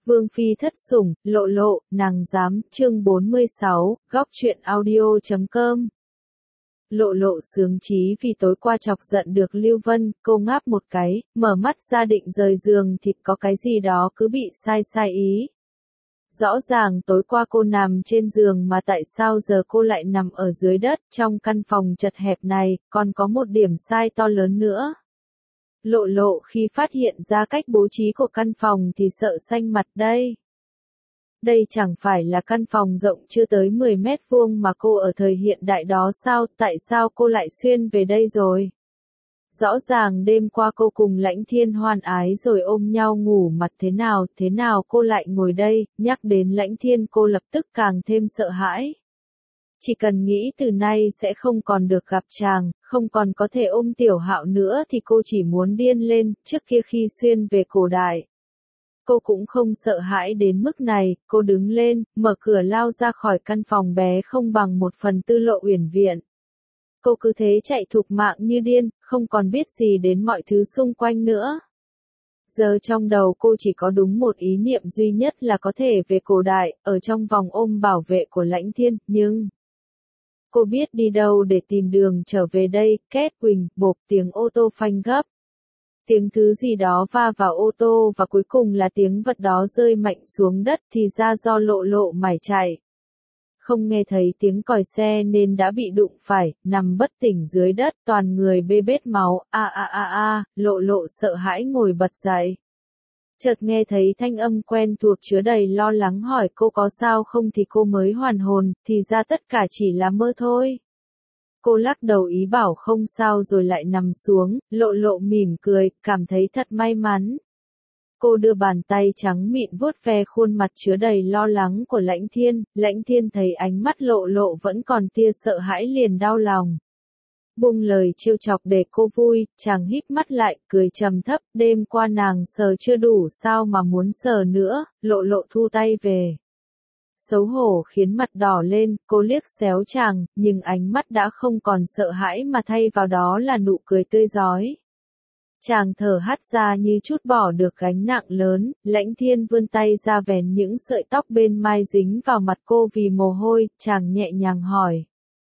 Vương phi thất sủng, lộ lộ, nàng dám, chương 46, góc truyện audio.com. Lộ lộ sướng chí vì tối qua chọc giận được Lưu Vân, cô ngáp một cái, mở mắt ra định rời giường thì có cái gì đó cứ bị sai ý. Rõ ràng tối qua cô nằm trên giường mà tại sao giờ cô lại nằm ở dưới đất trong căn phòng chật hẹp này, còn có một điểm sai to lớn nữa. Lộ lộ khi phát hiện ra cách bố trí của căn phòng thì sợ xanh mặt đây. Đây chẳng phải là căn phòng rộng chưa tới 10 mét vuông mà cô ở thời hiện đại đó sao, tại sao cô lại xuyên về đây rồi? Rõ ràng đêm qua cô cùng Lãnh Thiên hoan ái rồi ôm nhau ngủ mặt thế nào cô lại ngồi đây, nhắc đến Lãnh Thiên cô lập tức càng thêm sợ hãi. Chỉ cần nghĩ từ nay sẽ không còn được gặp chàng, không còn có thể ôm Tiểu Hạo nữa thì cô chỉ muốn điên lên, trước kia khi xuyên về cổ đại. Cô cũng không sợ hãi đến mức này, cô đứng lên, mở cửa lao ra khỏi căn phòng bé không bằng 1/4 Lộ Uyển Viện. Cô cứ thế chạy thục mạng như điên, không còn biết gì đến mọi thứ xung quanh nữa. Giờ trong đầu cô chỉ có đúng một ý niệm duy nhất là có thể về cổ đại, ở trong vòng ôm bảo vệ của Lãnh Thiên, nhưng cô biết đi đâu để tìm đường trở về đây, két quỳnh, bộp tiếng ô tô phanh gấp. Tiếng thứ gì đó va vào ô tô và cuối cùng là tiếng vật đó rơi mạnh xuống đất thì ra do lộ lộ mải chạy. Không nghe thấy tiếng còi xe nên đã bị đụng phải, nằm bất tỉnh dưới đất toàn người bê bết máu, lộ lộ sợ hãi ngồi bật dậy. Chợt nghe thấy thanh âm quen thuộc chứa đầy lo lắng hỏi cô có sao không thì cô mới hoàn hồn, thì ra tất cả chỉ là mơ thôi. Cô lắc đầu ý bảo không sao rồi lại nằm xuống, lộ lộ mỉm cười, cảm thấy thật may mắn. Cô đưa bàn tay trắng mịn vuốt ve khuôn mặt chứa đầy lo lắng của Lãnh Thiên thấy ánh mắt lộ lộ vẫn còn tia sợ hãi liền đau lòng. Buông lời trêu chọc để cô vui, chàng híp mắt lại, cười trầm thấp, đêm qua nàng sờ chưa đủ sao mà muốn sờ nữa, lộ lộ thu tay về. Xấu hổ khiến mặt đỏ lên, cô liếc xéo chàng, nhưng ánh mắt đã không còn sợ hãi mà thay vào đó là nụ cười tươi rói. Chàng thở hắt ra như chút bỏ được gánh nặng lớn, Lãnh Thiên vươn tay ra vén những sợi tóc bên mai dính vào mặt cô vì mồ hôi, chàng nhẹ nhàng hỏi.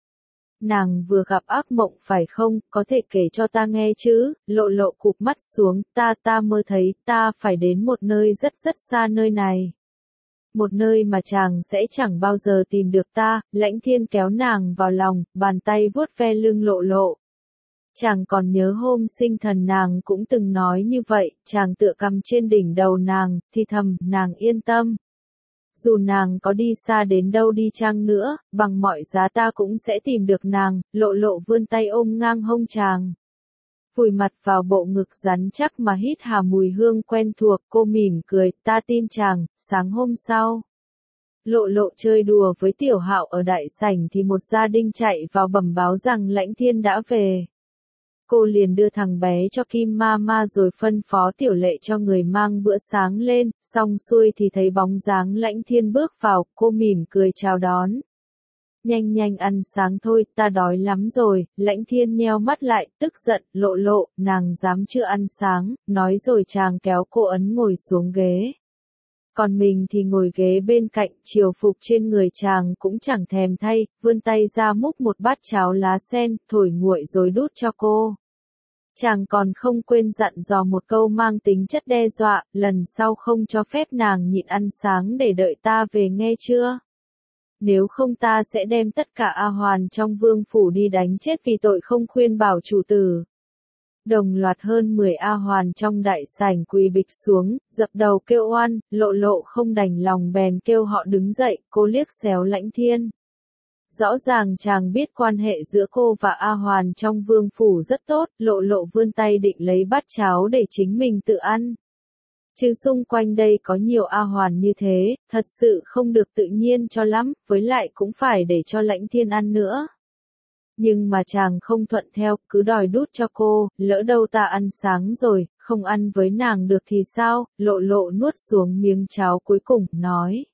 Nàng vừa gặp ác mộng phải không, có thể kể cho ta nghe chứ, lộ lộ cụp mắt xuống, ta mơ thấy, ta phải đến một nơi rất xa nơi này. Một nơi mà chàng sẽ chẳng bao giờ tìm được ta, Lãnh Thiên kéo nàng vào lòng, bàn tay vuốt ve lưng lộ lộ. Chàng còn nhớ hôm sinh thần nàng cũng từng nói như vậy, chàng tựa cằm trên đỉnh đầu nàng, thì thầm, nàng yên tâm. Dù nàng có đi xa đến đâu đi chăng nữa, bằng mọi giá ta cũng sẽ tìm được nàng, lộ lộ vươn tay ôm ngang hông chàng. Vùi mặt vào bộ ngực rắn chắc mà hít hà mùi hương quen thuộc, cô mỉm cười, ta tin chàng, sáng hôm sau. Lộ lộ chơi đùa với Tiểu Hạo ở đại sảnh thì một gia đình chạy vào bẩm báo rằng Lãnh Thiên đã về. Cô liền đưa thằng bé cho Kim Mama rồi phân phó Tiểu Lệ cho người mang bữa sáng lên, xong xuôi thì thấy bóng dáng Lãnh Thiên bước vào, cô mỉm cười chào đón. Nhanh ăn sáng thôi, ta đói lắm rồi, Lãnh Thiên nheo mắt lại, tức giận, lộ lộ, nàng dám chưa ăn sáng, nói rồi chàng kéo cô ấn ngồi xuống ghế. Còn mình thì ngồi ghế bên cạnh, triều phục trên người chàng cũng chẳng thèm thay, vươn tay ra múc một bát cháo lá sen, thổi nguội rồi đút cho cô. Chàng còn không quên dặn dò một câu mang tính chất đe dọa, lần sau không cho phép nàng nhịn ăn sáng để đợi ta về nghe chưa? Nếu không ta sẽ đem tất cả A Hoàn trong vương phủ đi đánh chết vì tội không khuyên bảo chủ tử. Đồng loạt hơn 10 A Hoàn trong đại sảnh quỳ bịch xuống, dập đầu kêu oan, lộ lộ không đành lòng bèn kêu họ đứng dậy, cô liếc xéo Lãnh Thiên. Rõ ràng chàng biết quan hệ giữa cô và A Hoàn trong vương phủ rất tốt, lộ lộ vươn tay định lấy bát cháo để chính mình tự ăn. Chứ xung quanh đây có nhiều A Hoàn như thế, thật sự không được tự nhiên cho lắm, với lại cũng phải để cho Lãnh Thiên ăn nữa. Nhưng mà chàng không thuận theo, cứ đòi đút cho cô, lỡ đâu ta ăn sáng rồi, không ăn với nàng được thì sao, lộ lộ nuốt xuống miếng cháo cuối cùng, nói.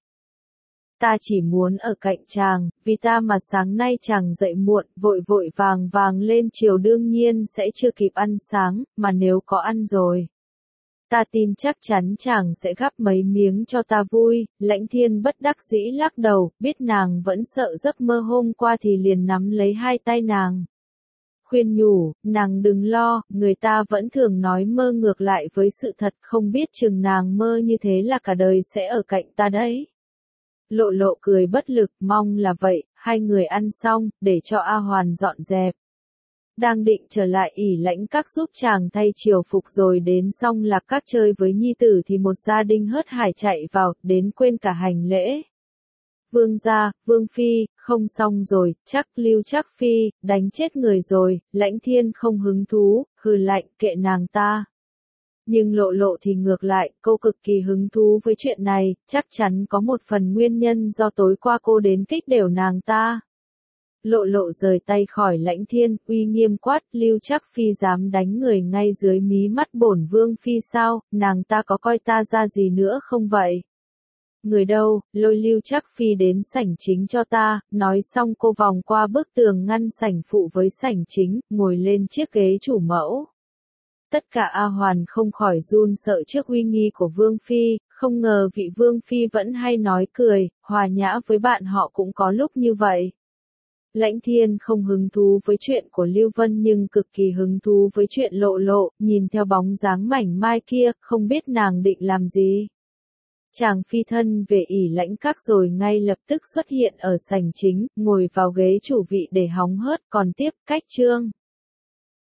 Ta chỉ muốn ở cạnh chàng, vì ta mà sáng nay chàng dậy muộn, vội vàng lên chiều đương nhiên sẽ chưa kịp ăn sáng, mà nếu có ăn rồi. Ta tin chắc chắn chàng sẽ gắp mấy miếng cho ta vui. Lãnh Thiên bất đắc dĩ lắc đầu, biết nàng vẫn sợ giấc mơ hôm qua thì liền nắm lấy hai tay nàng. Khuyên nhủ, nàng đừng lo, người ta vẫn thường nói mơ ngược lại với sự thật, không biết chừng nàng mơ như thế là cả đời sẽ ở cạnh ta đấy. Lộ Lộ cười bất lực, mong là vậy. Hai người ăn xong, để cho A Hoàn dọn dẹp. Đang định trở lại ỷ lãnh các giúp chàng thay triều phục rồi đến xong Lạc Các chơi với nhi tử thì một gia đình hớt hải chạy vào, đến quên cả hành lễ. Vương gia, Vương phi, không xong rồi, chắc Lưu Trác phi, đánh chết người rồi. Lãnh Thiên không hứng thú, hừ lạnh, kệ nàng ta. Nhưng Lộ Lộ thì ngược lại, cô cực kỳ hứng thú với chuyện này, chắc chắn có một phần nguyên nhân do tối qua cô đến kích đểu nàng ta. Lộ Lộ rời tay khỏi Lãnh Thiên, uy nghiêm quát, Lưu Trác phi dám đánh người ngay dưới mí mắt bổn Vương phi sao, nàng ta có coi ta ra gì nữa không vậy? Người đâu, lôi Lưu Trác phi đến sảnh chính cho ta. Nói xong cô vòng qua bức tường ngăn sảnh phụ với sảnh chính, ngồi lên chiếc ghế chủ mẫu. Tất cả A Hoàn không khỏi run sợ trước uy nghi của Vương phi, không ngờ vị Vương phi vẫn hay nói cười, hòa nhã với bạn họ cũng có lúc như vậy. Lãnh Thiên không hứng thú với chuyện của Lưu Vân nhưng cực kỳ hứng thú với chuyện Lộ Lộ, nhìn theo bóng dáng mảnh mai kia, không biết nàng định làm gì. Chàng phi thân về ỷ lãnh các rồi ngay lập tức xuất hiện ở sảnh chính, ngồi vào ghế chủ vị để hóng hớt, còn tiếp, cách chương.